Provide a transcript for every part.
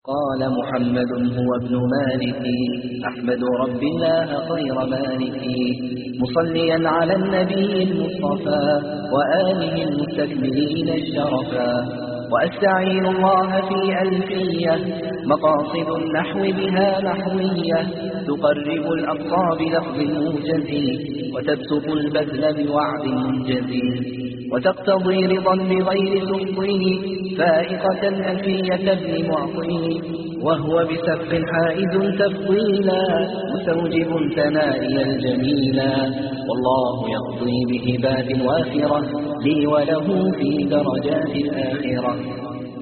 قال محمد هو ابن مالك أحمد رب الله خير مالك مصليا على النبي المصطفى وآله المستكملين الشرفا وأستعين الله في ألفية مقاصد النحو بها نحوية تقرب الأقصى بلفظ موجز وتبسط البذل بوعد منجز وتقتضي رضا بغير سخطه فائقة ألفية ابن معطي وهو بسف حائز تفضيلا مستوجب ثنائي الجميلا والله يقضي بهبات وافرة لي وله في درجات الآخرة.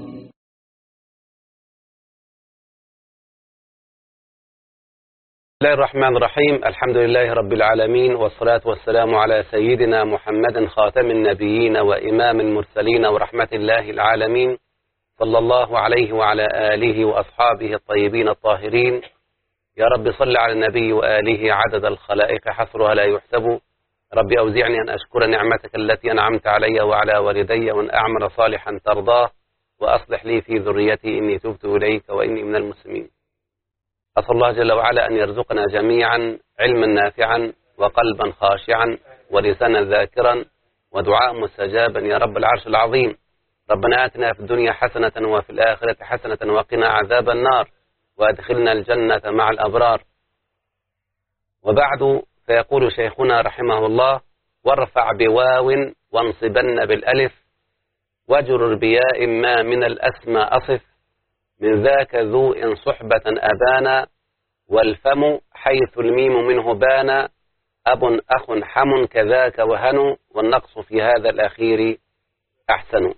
بسم الله الرحمن الرحيم. الحمد لله رب العالمين، والصلاة والسلام على سيدنا محمد خاتم النبيين وإمام المرسلين ورحمة الله العالمين، صلى الله عليه وعلى آله وأصحابه الطيبين الطاهرين. يا رب صل على النبي وآله عدد الخلائق حصرها لا يحسب. رب أوزعني أن أشكر نعمتك التي أنعمت علي وعلى والدي وأن أعمل صالحا ترضاه وأصلح لي في ذريتي إني تبت إليك وإني من المسلمين. أسأل الله جل وعلا أن يرزقنا جميعا علما نافعا وقلبا خاشعا ولسانا ذاكرا ودعاء مستجابا يا رب العرش العظيم. ربنا آتنا في الدنيا حسنة وفي الآخرة حسنة وقنا عذاب النار وأدخلنا الجنة مع الأبرار. وبعد، فيقول شيخنا رحمه الله: وارفع بواو وانصبن بالألف واجرر بياء ما من الأسمى أصف من ذاك ذو إن صحبة أبانا والفم حيث الميم منه بانا أب أخ حم كذاك وهن والنقص في هذا الأخير أحسن.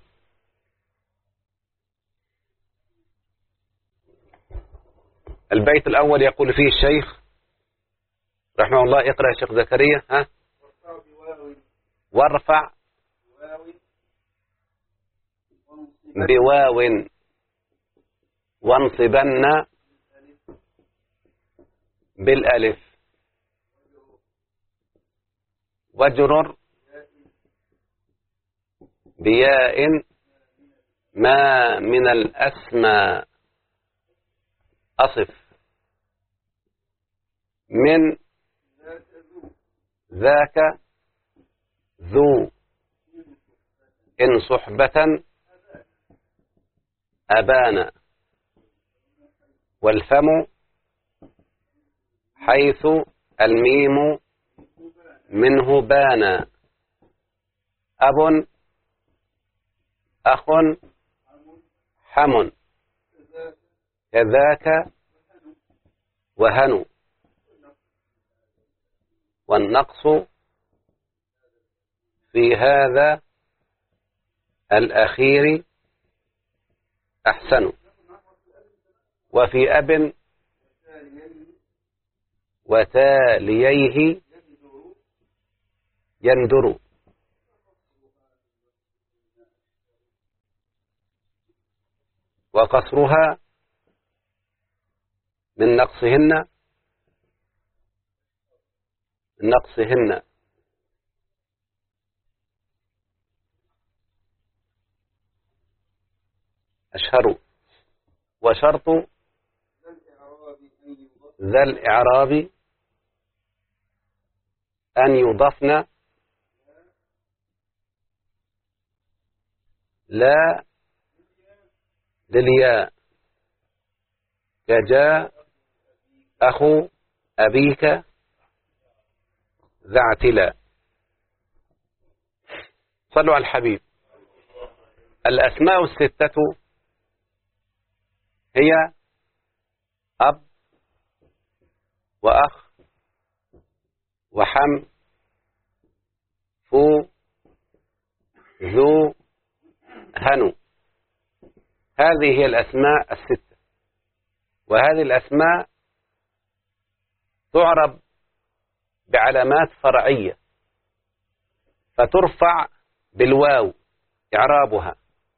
البيت الأول يقول فيه الشيخ رحمه الله: اقرأ يا شيخ زكريا. وارفع بواو وانصبن بالألف واجرر بياء ما من الأسمى أصف من ذاك ذو إن صحبة أبانا والفم حيث الميم منه بانا أب أخ حم كذاك وهن والنقص في هذا الأخير أحسن. وفي أب وتاليه يندر وقصرها من نقصهن أشهر. وشرط ذا الإعراب أن يضفن لا للياء كجاء أخو أبيك ذا اعتلا. صلوا على الحبيب. الأسماء الستة هي أب وأخ وحم فو ذو هنو. هذه هي الأسماء الستة، وهذه الأسماء تعرب بعلامات فرعية فترفع بالواو إعرابها،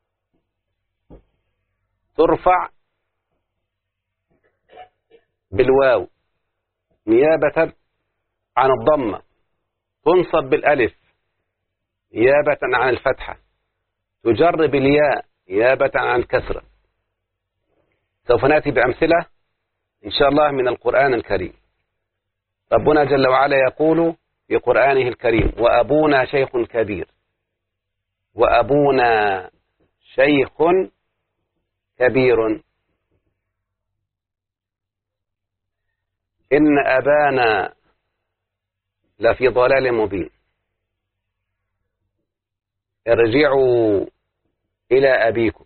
ترفع بالواو نيابة عن الضمة، تنصب بالألف نيابة عن الفتحة، تجر بالياء نيابة عن الكسرة. سوف نأتي بأمثلة إن شاء الله من القرآن الكريم. ربنا جل وعلا يقول في قرآنه الكريم: وأبونا شيخ كبير. وأبونا شيخ كبير. إن أبانا لفي ضلال مبين. ارجعوا إلى أبيكم.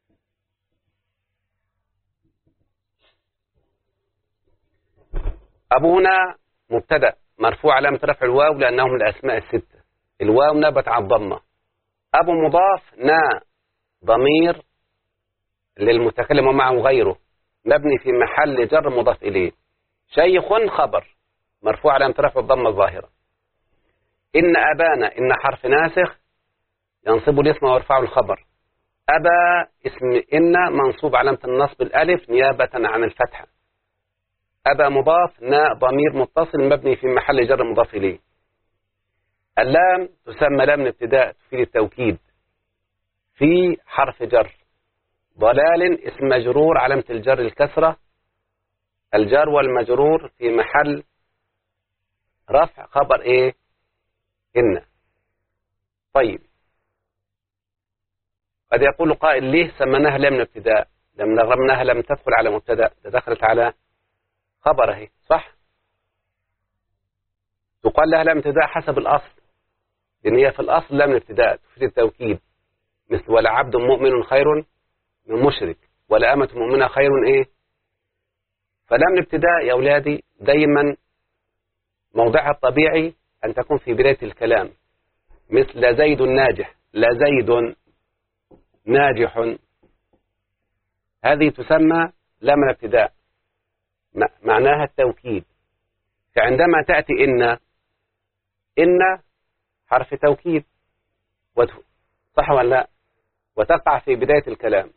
أبونا مبتدأ مرفوع علامة رفع الواو لأنه من الأسماء الستة. الواو نبت على الضمة. أبو مضاف، نا ضمير للمتكلم ومعه غيره مبني في محل جر مضاف إليه. شيخ خبر مرفوع علامة رفع الضمة الظاهرة. إن أبانا، إن حرف ناسخ ينصب الاسم ويرفع الخبر. أبا اسم إن منصوب علامة النصب الألف نيابة عن الفتحة. أبا مضاف، نا ضمير متصل مبني في محل جر مضاف إليه. اللام تسمى لام ابتداء تفيد التوكيد في حرف جر. ضلال اسم مجرور علامة الجر الكسرة. الجار والمجرور في محل رفع خبر إيه؟ إن. طيب، قد يقول قائل: ليه سمناها لام ابتداء؟ لم نغرمناها لم تدخل على مبتدأ، دخلت على خبره، صح؟ تقال لها لام ابتداء حسب الأصل، لأن هي في الأصل لام ابتداء تفيد التوكيد، مثل: ولا عبد مؤمن خير من مشرك، ولا أمة مؤمنة خير إيه؟ فلام الابتداء يا أولادي دايما موضعها الطبيعي أن تكون في بداية الكلام، مثل: لا زيد ناجح، لا زيد ناجح. هذه تسمى لام الابتداء، معناها التوكيد. فعندما تأتي إن حرف توكيد، صح ولا لا؟ وتقع في بداية الكلام.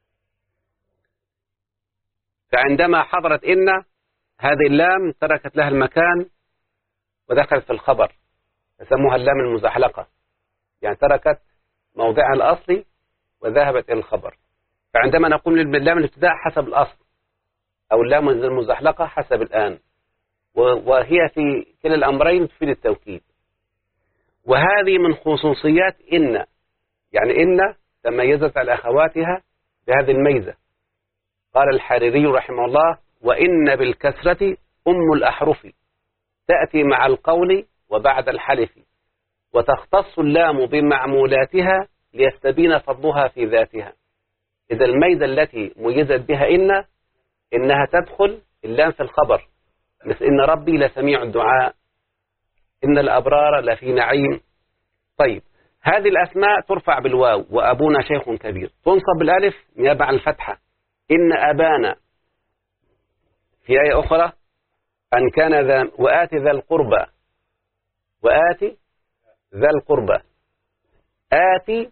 فعندما حضرت إن هذه اللام تركت لها المكان ودخلت في الخبر، فسموها اللام المزحلقة، يعني تركت موضعها الأصلي وذهبت إلى الخبر. فعندما نقول اللام الابتداء حسب الأصل أو اللام المزحلقة حسب الآن، وهي في كلا الأمرين تفيد التوكيد. وهذه من خصوصيات إن، يعني إن تميزت على أخواتها بهذه الميزة. قال الحريري رحمه الله: وإن بالكسرة أم الأحرف تأتي مع القول وبعد الحلف، وتختص اللام بمعمولاتها ليستبين فضلها في ذاتها. إذا الميزة التي ميزت بها إنها تدخل اللام في الخبر، مثل: إن ربي لسميع الدعاء، إن الأبرار لفي نعيم. طيب، هذه الأسماء ترفع بالواو. وأبونا شيخ كبير تنصب بالألف نيابة عن الفتحة. إن أبانا في آية أخرى أن كان ذا، وآتي ذا القربى، وآتي ذا القربى. آتي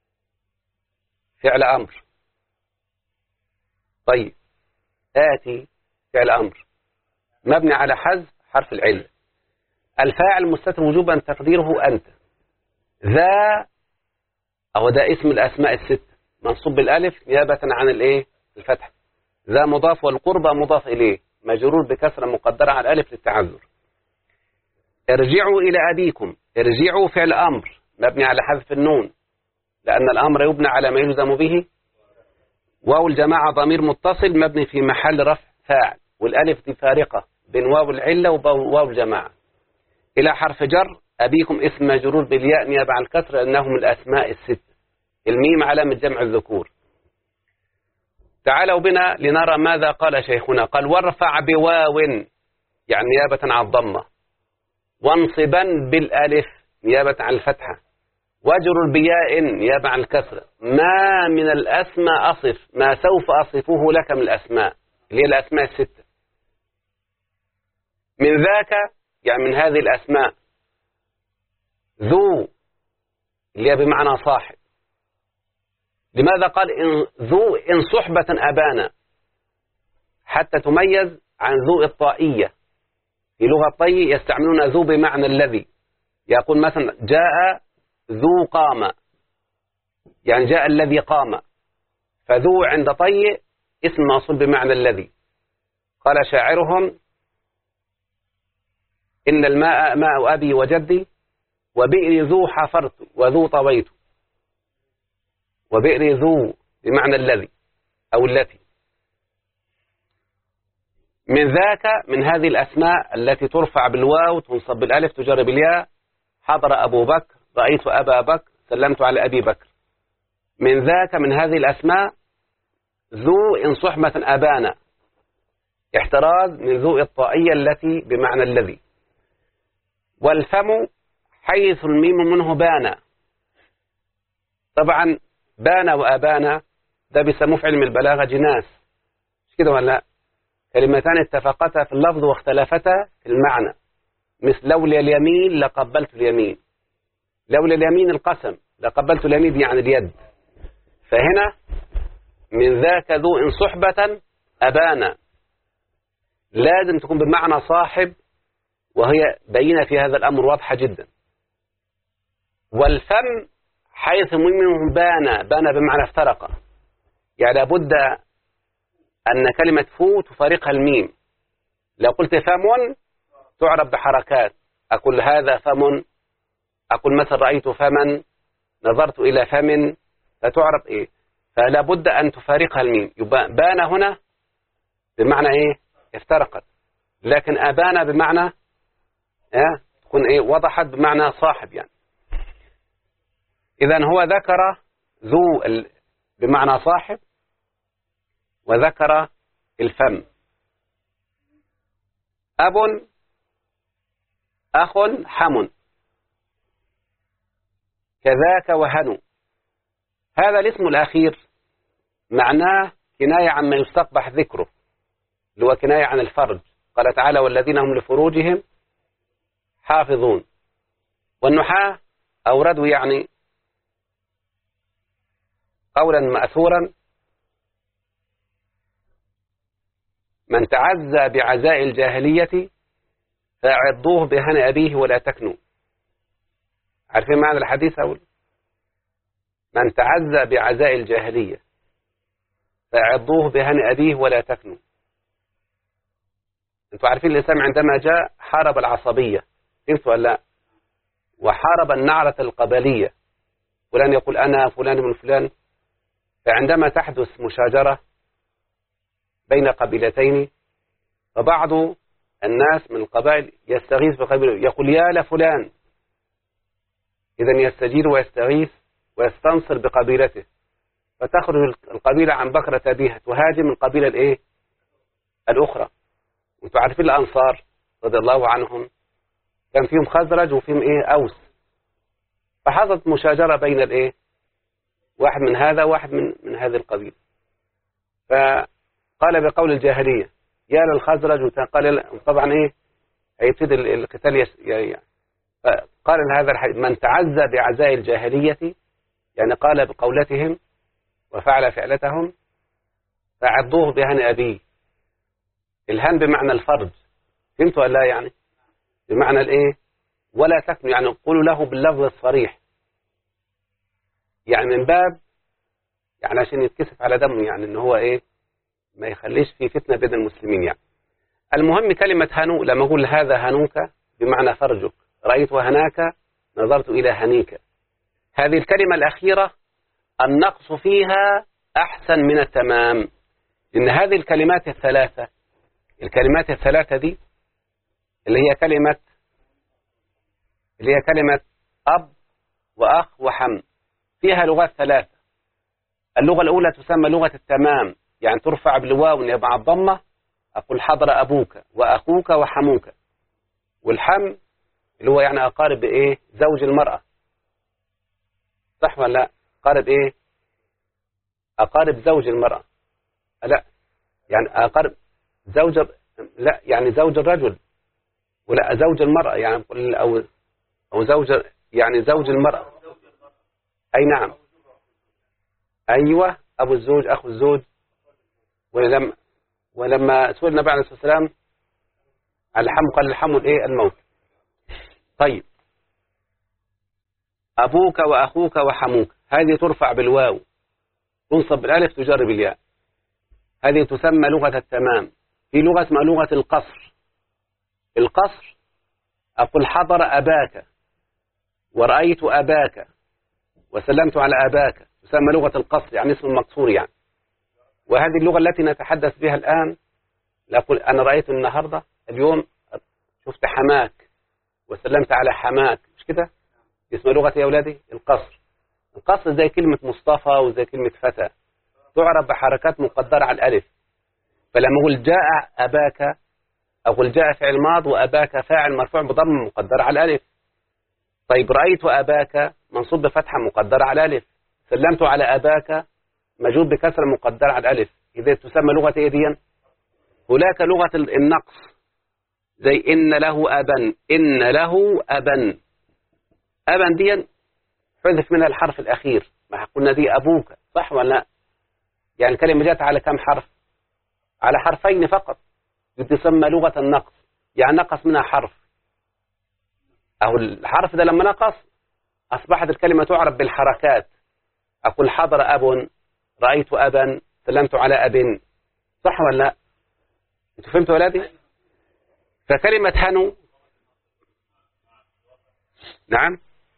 فعل أمر. طيب، آتي فعل أمر مبني على حذف حرف العلة. الفاعل مستتر وجوبا تقديره أنت. ذا أو ده اسم الأسماء الست منصوب بالألف نيابة عن الإيه؟ الفتح. ذا مضاف، والقربى مضاف إليه مجرور بكسرة مقدرة على الألف للتعذر. ارجعوا إلى أبيكم. ارجعوا فعل أمر مبني على حذف النون لأن الأمر يبنى على ما يلزم به. واو الجماعة ضمير متصل مبني في محل رفع فاعل، والألف دي فارقة بين واو العلة وواو الجماعة. إلى حرف جر. أبيكم اسم مجرور بالياء نيابة عن الكسر لأنه من الأسماء الست. الميم علامة جمع الذكور. تعالوا بنا لنرى ماذا قال شيخنا. قال: وارفع بواو يعني نيابة عن الضمة، وانصبا بالألف نيابة عن الفتحة، واجرر بياء نيابة عن الكسر. ما من الأسماء أصف ما سوف أصفه لك من الأسماء اللي هي الأسماء الستة. من ذاك يعني من هذه الأسماء. ذو اللي هي بمعنى صاحب. لماذا قال ذو إن صحبة أبانا؟ حتى تميز عن ذو الطائية. في لغة الطي يستعملون ذو بمعنى الذي. يقول مثلا: جاء ذو قام، يعني جاء الذي قام. فذو عند طي اسم موصول بمعنى الذي. قال شاعرهم: إن الماء ماء أبي وجدي، وبئر ذو حفرت وذو طويت. وبئر ذو بمعنى الذي أو التي. من ذاك، من هذه الأسماء التي ترفع بالواو تنصب بالألف تجر بالياء: حضر أبو بكر، رأيت أبا بكر، سلمت على أبي بكر. من ذاك، من هذه الأسماء، ذو إن صحبة أبانا، احتراز من ذو الطائية التي بمعنى الذي. والفم حيث الميم منه بانا. طبعا بانا وأبانا ده بيسموه في علم البلاغة جناس، مش كده ولا لا؟ كلمتان اتفقتا في اللفظ واختلفتا في المعنى، مثل لولا اليمين لقبلت اليمين. لولا اليمين القسم، لقبلت اليمين يعني اليد. فهنا من ذاك ذو إن صحبة أبانا لازم تكون بمعنى صاحب، وهي بينة في هذا الأمر واضحة جدا. والفم حيث منه بانا، بانا بمعنى افترق، يعني لابد أن كلمة فو تفارقها الميم. لو قلت فم تعرب بحركات، أقول هذا فم، أقول مثلا رأيت فمن، نظرت إلى فم، فتعرب إيه؟ فلا بد أن تفارقها الميم. يبقى بان هنا بمعنى إيه؟ افترقت. لكن أبانا بمعنى تكون إيه؟ وضحت بمعنى صاحب يعني. إذن هو ذكر ذو بمعنى صاحب، وذكر الفم. أب، أخ، حم، كذاك وهنو. هذا الاسم الأخير معناه كناية عن ما يستقبح ذكره، اللي هو كناية عن الفرج. قال تعالى: والذين هم لفروجهم حافظون. والنحاة أوردوا يعني قولا مأثورا: من تعزى بعزاء الجاهلية فأعضوه بهن أبيه ولا تكنوا. عارفين معنى الحديث؟ أول من تعزى بعزاء الجاهلية فأعضوه بهن أبيه ولا تكنوا. أنتوا عارفين الإسلام عندما جاء حارب العصبية، فهمتوا ولا لا؟ وحارب النعرة القبلية، فلان يقول أنا فلان من فلان. فعندما تحدث مشاجرة بين قبيلتين، فبعض الناس من القبائل يستغيث بقبيلته، يقول يا لفلان، إذن يستجير ويستغيث ويستنصر بقبيلته، فتخرج القبيلة عن بكرة أبيها تهاجم القبيلة الإيه؟ الأخرى. وانتوا عارفين الأنصار رضي الله عنهم كان فيهم خزرج وفيهم إيه؟ أوس. فحصلت مشاجرة بين الإيه؟ واحد من هذا وواحد من هذه القبيلة. فقال بقول الجاهلية يا للخزرج، وقال طبعا إيه؟ هيبتدي القتال يعني. فقال هذا الحديث: من تعزى بعزاء الجاهلية، يعني قال بقولتهم وفعل فعلتهم، فعضوه بهن أبيه. الهن بمعنى الفرج، فهمتوا ولا لا؟ يعني بمعنى الإيه؟ ولا تكنوا، يعني قولوا له باللفظ الصريح، يعني من باب يعني عشان يتكسف على دمه، يعني إن هو إيه؟ ما يخليش في فتنة بين المسلمين يعني. المهم كلمة هنو، لما أقول هذا هنوك بمعنى فرجك، رأيت هناك، نظرت إلى هنيك. هذه الكلمة الأخيرة النقص فيها أحسن من التمام، إن هذه الكلمات الثلاثة، الكلمات الثلاثة دي اللي هي كلمة أب وأخ وحم، فيها لغات ثلاثة. اللغة الأولى تسمى لغة التمام، يعني ترفع بالواو مع الضمة، أقول حضر أبوك وأخوك وحموك. والحم اللي هو يعني أقارب إيه؟ زوج المرأة، صح ولا لا؟ أقارب إيه؟ أقارب زوج المرأة، لا يعني أقارب زوج، لا يعني زوج الرجل، ولا زوج المرأة يعني، أو زوج يعني زوج المرأة. أي نعم، أيوة، أبو الزوج، أخو الزوج. ولما سئل النبي عليه الصلاة والسلام على الحم قال الحم الإيه؟ الموت. طيب، أبوك وأخوك وحموك، هذه ترفع بالواو، تنصب بالألف، تجر بالياء. هذه تسمى لغة التمام. في لغة اسمها لغة القصر. القصر أقول حضر أباك ورأيت أباك وسلمت على أباك، تسمى لغة القصر، يعني اسم مقصور يعني. وهذه اللغة التي نتحدث بها الآن. لا أقول أنا رأيت النهاردة اليوم شفت حماك وسلمت على حماك، مش كده؟ اسمها لغة يا أولادي القصر. القصر زي كلمة مصطفى وزي كلمة فتى، تعرف بحركات مقدرة على الألف. فلما أقول جاء أباك أقول جاء فعل ماض وأباك فاعل مرفوع بضم مقدرة على الألف. طيب رأيت أباك منصوب بفتحة مقدرة على الألف. سلمت على أباك مجرور بكسرة مقدرة على الألف. إذا تسمى لغة إيه دي؟ هناك لغة النقص زي إن له أبا، إن له أبا. أبا دي حذف منها الحرف الأخير، ما قلنا دي أبوك، صح ولا لا؟ يعني الكلمة جاءت على كم حرف؟ على حرفين فقط. تسمى لغة النقص، يعني نقص منها حرف. أو الحرف ده لما نقص أصبحت الكلمة تعرف بالحركات. أقول حضر أب، رأيت أبا، سلمت على أب، صح ولا لا؟ أنتوا فهمتوا ولادي؟ فكلمة هنو، نعم،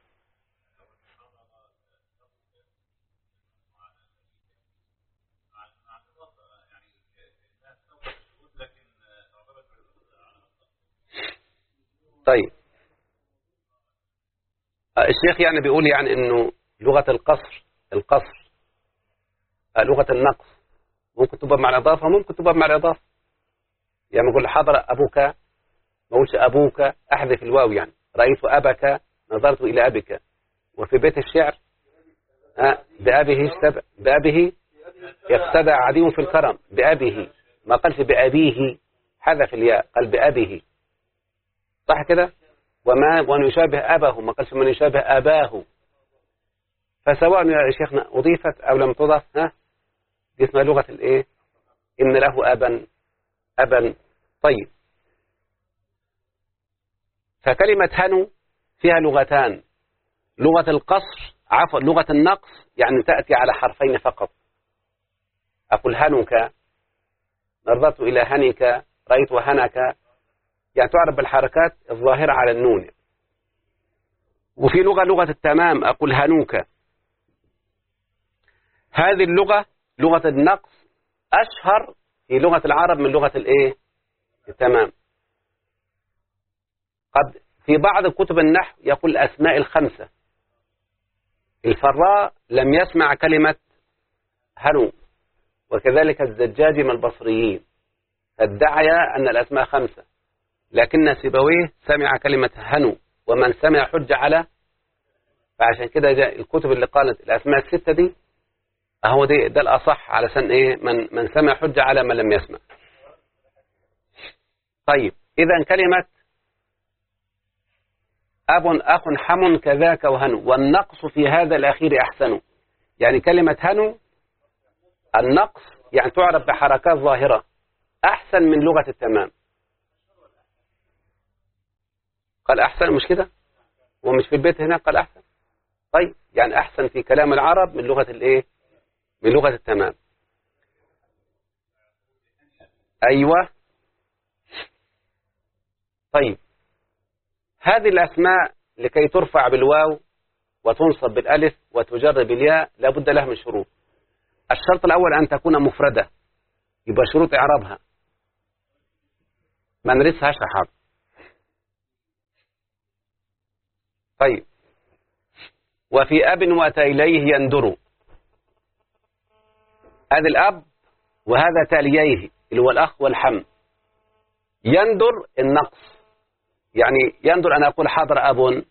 طيب الشيخ يعني بيقول يعني إنه لغة القصر لغة النقص ممكن تبقى مع الإضافة وممكن تبقى مع الإضافة. يعني نقول حضر أبوك، ما أقولش أبوك، أحذف الواو. يعني رأيت أبك، نظرت إلى أبك. وفي بيت الشعر بأبه يقتدى عديم في الكرم، بأبه، ما قالش بأبيه، حذف الياء، قال بأبه، صح كده؟ ومن يشابه أباه، ما قالش من يشابه أباه. فسواء يا شيخنا أضيفت أو لم تضف، دي اسمها لغة الإيه؟ إن له أبا. طيب، فكلمة هنو فيها لغتان، لغة القصر، عفوا لغة النقص، يعني تأتي على حرفين فقط. أقول هنك، نظرت إلى هنك، رأيت هنك، يعني تعرف بالحركات الظاهرة على النون. وفي لغة التمام، أقول هنوك. هذه اللغة لغة النقص أشهر في لغة العرب من لغة الإيه؟ التمام. قد في بعض كتب النحو يقول الأسماء الخمسة. الفراء لم يسمع كلمة هنو، وكذلك الزجاجي من البصريين، فادعي أن الأسماء خمسة، لكن سيبويه سمع كلمة هنو، ومن سمع حج على. فعشان كده جاء الكتب اللي قالت الأسماء الستة دي، أهو ده الأصح، علشان إيه؟ من سمع حج على من لم يسمع. طيب، إذا كلمة أب، أخ، حم، كذاك وهنو، والنقص في هذا الأخير أحسن. يعني كلمة هنو النقص يعني تعرف بحركات ظاهرة أحسن من لغة التمام. قال أحسن، مش كده؟ ومش في البيت هنا قال أحسن. طيب، يعني أحسن في كلام العرب من لغة الإيه؟ من لغة التمام. أيوة. طيب، هذه الأسماء لكي ترفع بالواو وتنصب بالألف وتجر بالياء لابد لها من شروط. الشرط الأول أن تكون مفردة، يبقى شروط إعرابها ما نرسها شحاب. طيب، وفي أب وأتى إليه يندر، هذا الأب وهذا تاليه اللي هو الأخ والحم. يندر النقص، يعني يندر أنا أقول حضر أب،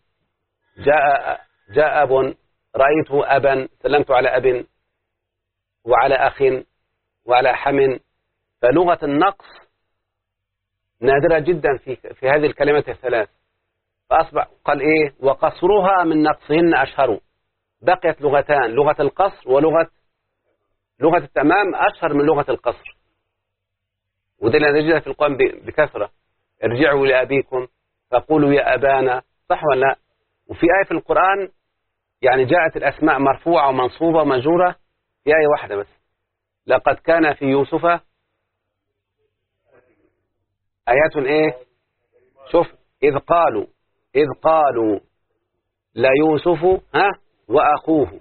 جاء أب، رأيته أبا، سلمت على أب وعلى أخ وعلى حم. فلغة النقص نادرة جدا في هذه الكلمات الثلاث. فأصبح قال إيه؟ وقصرها من نقصهن أشهر. بقيت لغتان، لغة القصر ولغة التمام أشهر من لغة القصر. وده اللي نجدها في القرآن بكثرة. ارجعوا لأبيكم فقولوا يا أبانا، صح ولا لا؟ وفي آية في القرآن يعني جاءت الأسماء مرفوعة ومنصوبة ومجرورة في آية واحدة بس. لقد كان في يوسف آيات إيه؟ شوف، إذ قالوا ليوسف وأخوه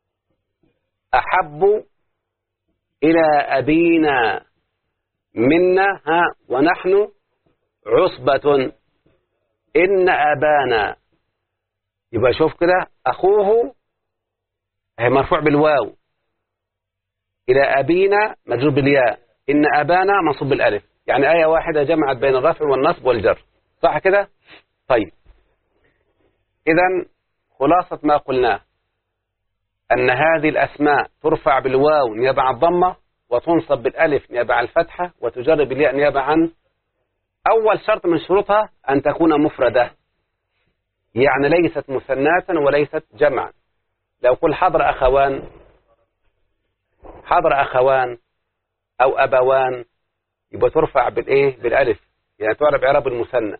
أحب إلى أبينا منا ونحن عصبة إن أبانا. يبقى شوف كده، أخوه هي مرفوع بالواو، إلى أبينا مجرور بالياء، إن أبانا منصوب بالألف. يعني آية واحدة جمعت بين الرفع والنصب والجر، صح كده؟ طيب، إذن خلاصة ما قلناه أن هذه الأسماء ترفع بالواو نيابة عن الضمة، وتنصب بالألف نيابة عن الفتحة، وتجر بالياء نيابة عن. أول شرط من شروطها أن تكون مفردة، يعني ليست مثناة وليست جمعا. لو قل حضر أخوان أو أبوان يبقى ترفع بالألف، يعني تعرب إعراب المثنى.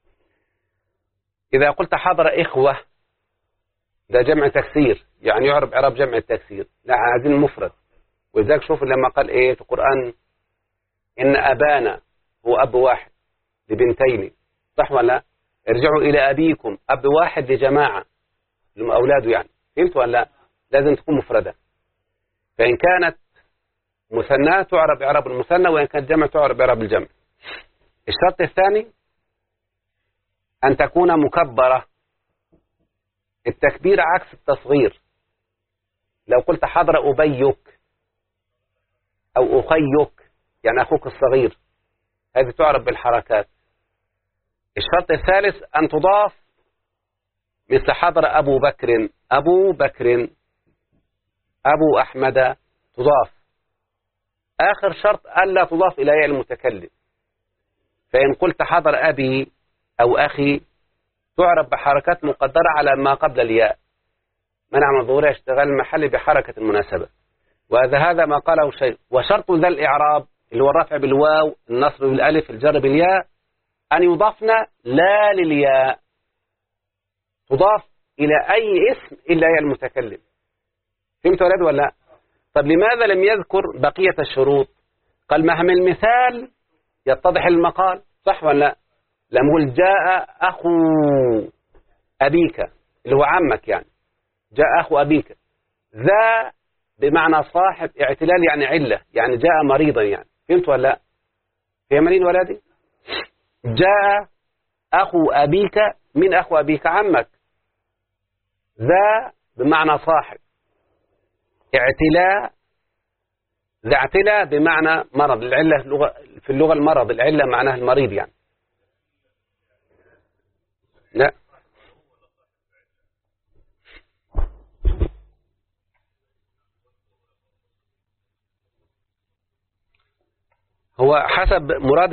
إذا قلت حضر إخوة ده جمع تكسير، يعني يعرب إعراب جمع التكسير. لا، عايزين مفرد. ولذلك شوف لما قال في القرآن إن أبانا هو أب واحد لبنتين، صح ولا لا؟ ارجعوا إلى أبيكم، أب واحد لجماعة لأولاده، يعني فهمت ولا لا؟ لازم تكون مفردة. فإن كانت مثنى تعرب إعراب المثنى، وإن كانت جمع تعرب إعراب الجمع. الشرط الثاني أن تكون مكبرة. التكبير عكس التصغير. لو قلت حضر أبيك أو أخيك، يعني أخوك الصغير، هذه تعرب بالحركات. الشرط الثالث أن تضاف، مثل حضر أبو بكر، أبو أحمد، تضاف. آخر شرط ألا تضاف إلى ياء المتكلم. فإن قلت حضر أبي أو أخي تعرب بحركات مقدرة على ما قبل الياء، منع من ظهورها اشتغال المحل بحركة المناسبة. وهذا ما قاله الشيخ. وشرط ذا الإعراب اللي هو الرفع بالواو، النصب بالألف، الجر بالياء، أن يضافنا لا للياء، تضاف إلى أي اسم إلا ياء المتكلم. فهمت ولد ولا لا؟ طب لماذا لم يذكر بقية الشروط؟ قال مهما المثال يتضح المقال، صح ولا لا؟ لما يقول جاء أخو أبيك اللي هو عمك، يعني جاء أخو أبيك، ذا بمعنى صاحب اعتلال، يعني علة، يعني جاء مريضا، يعني فهمت ولا لا؟ فهمنين ولادي؟ جاء أخو أبيك، من أخو أبيك؟ عمك. ذا بمعنى صاحب، ذا اعتلاء بمعنى مرض. العلة في اللغة المرض، العلة معناها المريض يعني. لا، هو حسب مراد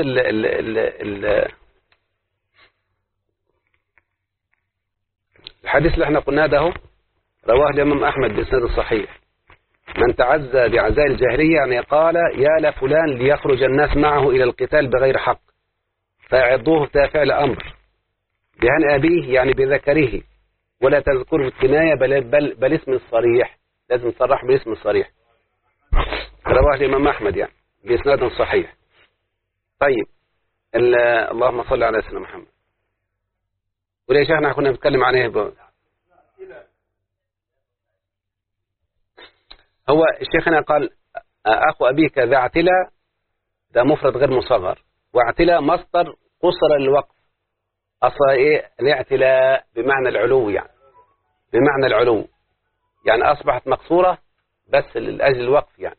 الحديث اللي احنا قلناه ده، رواه الإمام أحمد بإسناد صحيح. من تعزى بعزاء الجاهلية، يعني قال يا لفلان ليخرج الناس معه إلى القتال بغير حق فأعضوه فعل أمر، بهن أبيه يعني بذكره، ولا تذكره الكناية بل اسم الصريح، لازم تصرح باسم الصريح. رواه الإمام أحمد يعني بإسناد صحيح. طيب، اللهم صل على سيدنا محمد. وليش احنا كنا بنتكلم عن ايه هو الشيخنا قال أخو أبيك ذا اعتلى، ده مفرد غير مصغر، واعتلى مصدر قصر الوقف. أصلا الاعتلاء بمعنى العلو، يعني بمعنى العلو، يعني أصبحت مقصورة بس لأجل الوقف يعني.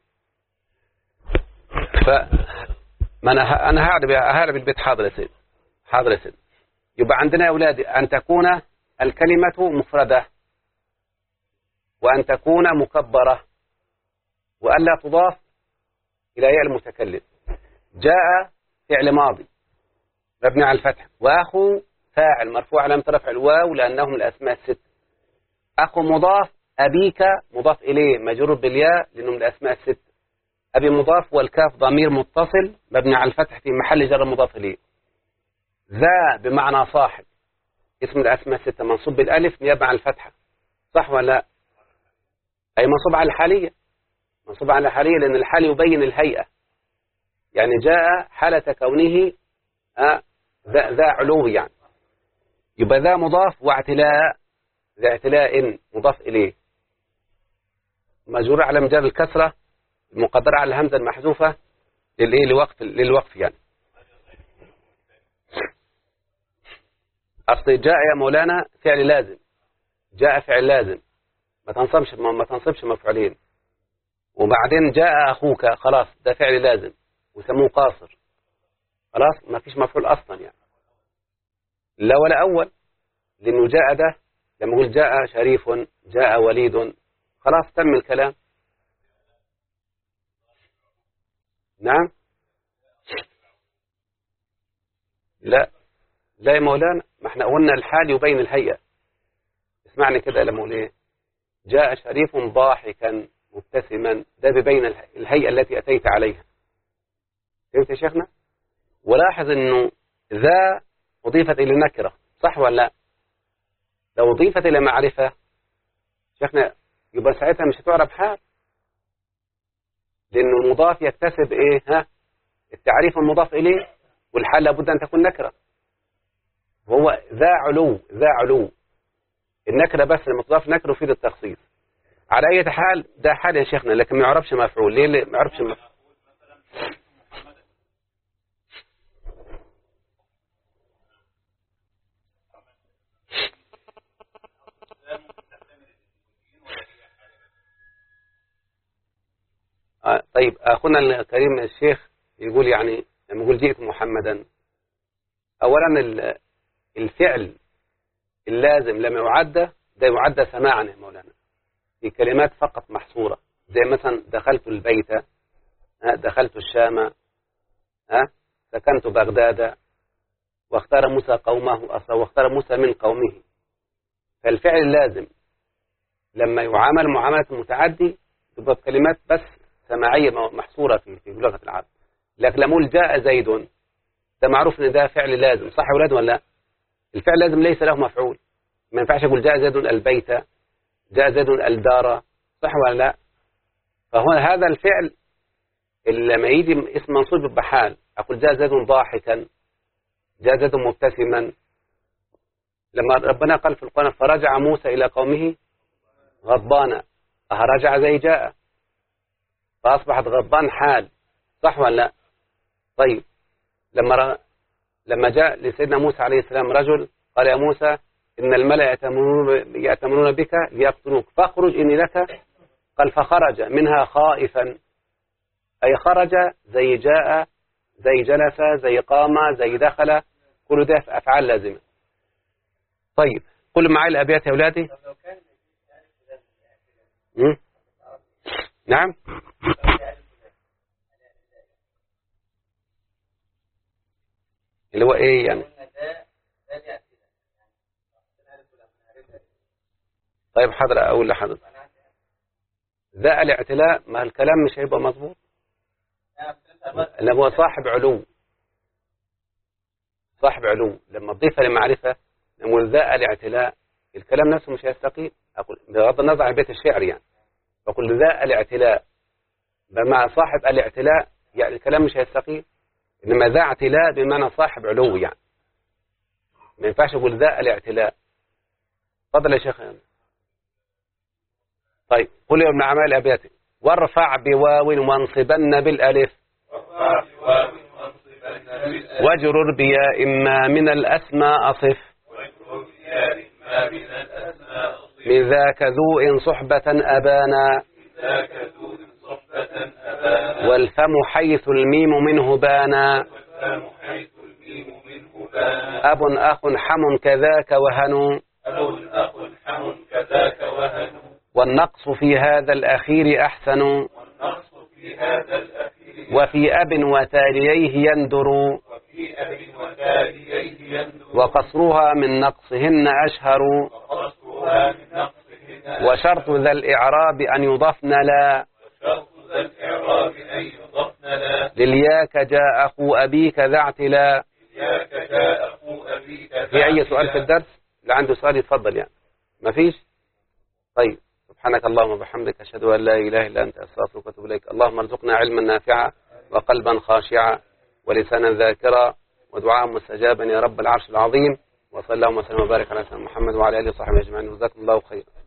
أنا هعرب البيت. حاضر يا سيد، حاضر يا سيد. يبقى عندنا يا أولادي أن تكون الكلمة مفردة، وأن تكون مكبرة، وألا تضاف إلى ياء المتكلم. جاء فعل ماضي مبني على الفتح، وأخو فاعل مرفوع علامة رفع الواو لأنهم الأسماء الست. أخو مضاف، أبيك مضاف إليه مجرور بالياء لأنهم الأسماء الست. أبي مضاف، والكاف ضمير متصل مبني على الفتح في محل جر مضاف إليه. ذا بمعنى صاحب، اسم الأسماء الستة، منصوب بالألف نيابة عن الفتحة، صح ولا لا؟ أي منصوب على الحالية، منصوب على حالية لأن الحال يبين الهيئة، يعني جاء حالة كونه ذا علو يعني، يبقى ذا مضاف واعتلاء، ذا اعتلاء مضاف إليه مجرور على مجال الكسرة المقدرة على الهمزة المحذوفة للوقف يعني. أصل جاء يا مولانا فعل لازم، جاء فعل لازم ما تنصبش مفعولين. وبعدين جاء أخوك خلاص ده فعل لازم وسموه قاصر، خلاص ما فيش مفعول أصلا يعني، لا ولا أول، لأنه جاء ده لما يقول جاء شريف جاء وليد خلاص تم الكلام. نعم لا يا مولانا، ما احنا قلنا الحال يبين الهيئة. اسمعني كده لما اقول ايه جاء شريف ضاحكا مبتسما، ده بيبين الهيئة التي أتيت عليها. فهمت يا شيخنا؟ ولاحظ انه ذا أضيفت إلى نكرة صح ولا لا؟ لو أضيفت إلى معرفة شيخنا يبقى ساعتها مش هتعرف حال، لأنه المضاف يكتسب ايه التعريف المضاف إليه، والحال لابد أن تكون نكرة، وهو ذا علو النكرة بس لما تضاف نكرة يفيد التخصيص. على أي حال ده حال يا شيخنا، لكن ما يعرفش مفعول. ليه ما يعرفش مفعول؟ طيب أخونا الكريم الشيخ يقول يعني لما يقول جئت محمدا، أولا الفعل اللازم لما يعد ده يعد سماعا يا مولانا في كلمات فقط محصورة، زي مثلا دخلت البيت، دخلت الشام، سكنت بغداد، واختار موسى قومه أصلا، واختار موسى من قومه. فالفعل اللازم لما يعامل معاملة المتعدي تبقى كلمات بس سماعية محصورة في لغة العرب. لكن لما أقول جاء زيد ده معروف ان ده فعل لازم، صح يا ولاد ولا لا؟ الفعل لازم ليس له مفعول، ما ينفعش اقول جاء زيد البيت، جاء زيد الدار، صح ولا لا؟ فهو هذا الفعل اللي لما يجي اسم منصوب بحال اقول جاء زيد ضاحكا، جاء زيد مبتسما. لما ربنا قال في القرآن فرجع موسى الى قومه غضبان، رجع زي جاء، فاصبحت غضبان حال، صح ولا لا؟ طيب لما جاء لسيدنا موسى عليه السلام رجل قال يا موسى إن الملأ يأتمرون بك ليقتلوك فاخرج إني لك، قال فخرج منها خائفا، أي خرج زي جاء زي جلس زي قام زي دخل، كل ده في أفعال لازمة. طيب قولوا معي الأبيات يا أولادي. نعم اللي هو ايه يعني؟ طيب حاضر اقول لحضرتك ذا الاعتلاء، ما الكلام مش هيبقى مظبوط، اللي هو صاحب علو لما تضيفها لمعرفة نقول ذا الاعتلاء، الكلام نفسه مش هيستقيم. اقول بغض النظر عن بيت الشعر يعني، بقول ذا الاعتلاء مع صاحب الاعتلاء يعني الكلام مش هيستقيم، إنما ذا اعتلاء بمعنى صاحب علو يعني، ما ينفعش أقول ذا الاعتلاء. تفضل يا شيخ. طيب قل يا ابن أعمال أبياتي وارفع بواو وانصبن بالألف واجرر بياء ما من الأسماء أصف من ذاك ذو إن صحبة أبانا والفم حيث الميم منه بانا أب أخ حم كذاك وهن والنقص في هذا الأخير أحسن وفي أب وتاليه يندر وقصرها من نقصهن أشهر وشرط ذا الإعراب أن يضفن لا للياك جاء أخو أبيك ذا اعتلا. في أي سؤال في الدرس؟ اللي عنده سؤال يتفضل يعني. ما فيش؟ طيب سبحانك اللهم وبحمدك أشهد أن لا إله إلا أنت أستغفرك وأتوب إليك. اللهم ارزقنا علما نافعا وقلبا خاشعا ولسانا ذاكرا ودعاء مستجابا يا رب العرش العظيم. وصلى اللهم وسلم وبارك على سيدنا محمد وعلى آله وصحبه أجمعين. جزاكم الله خيرا.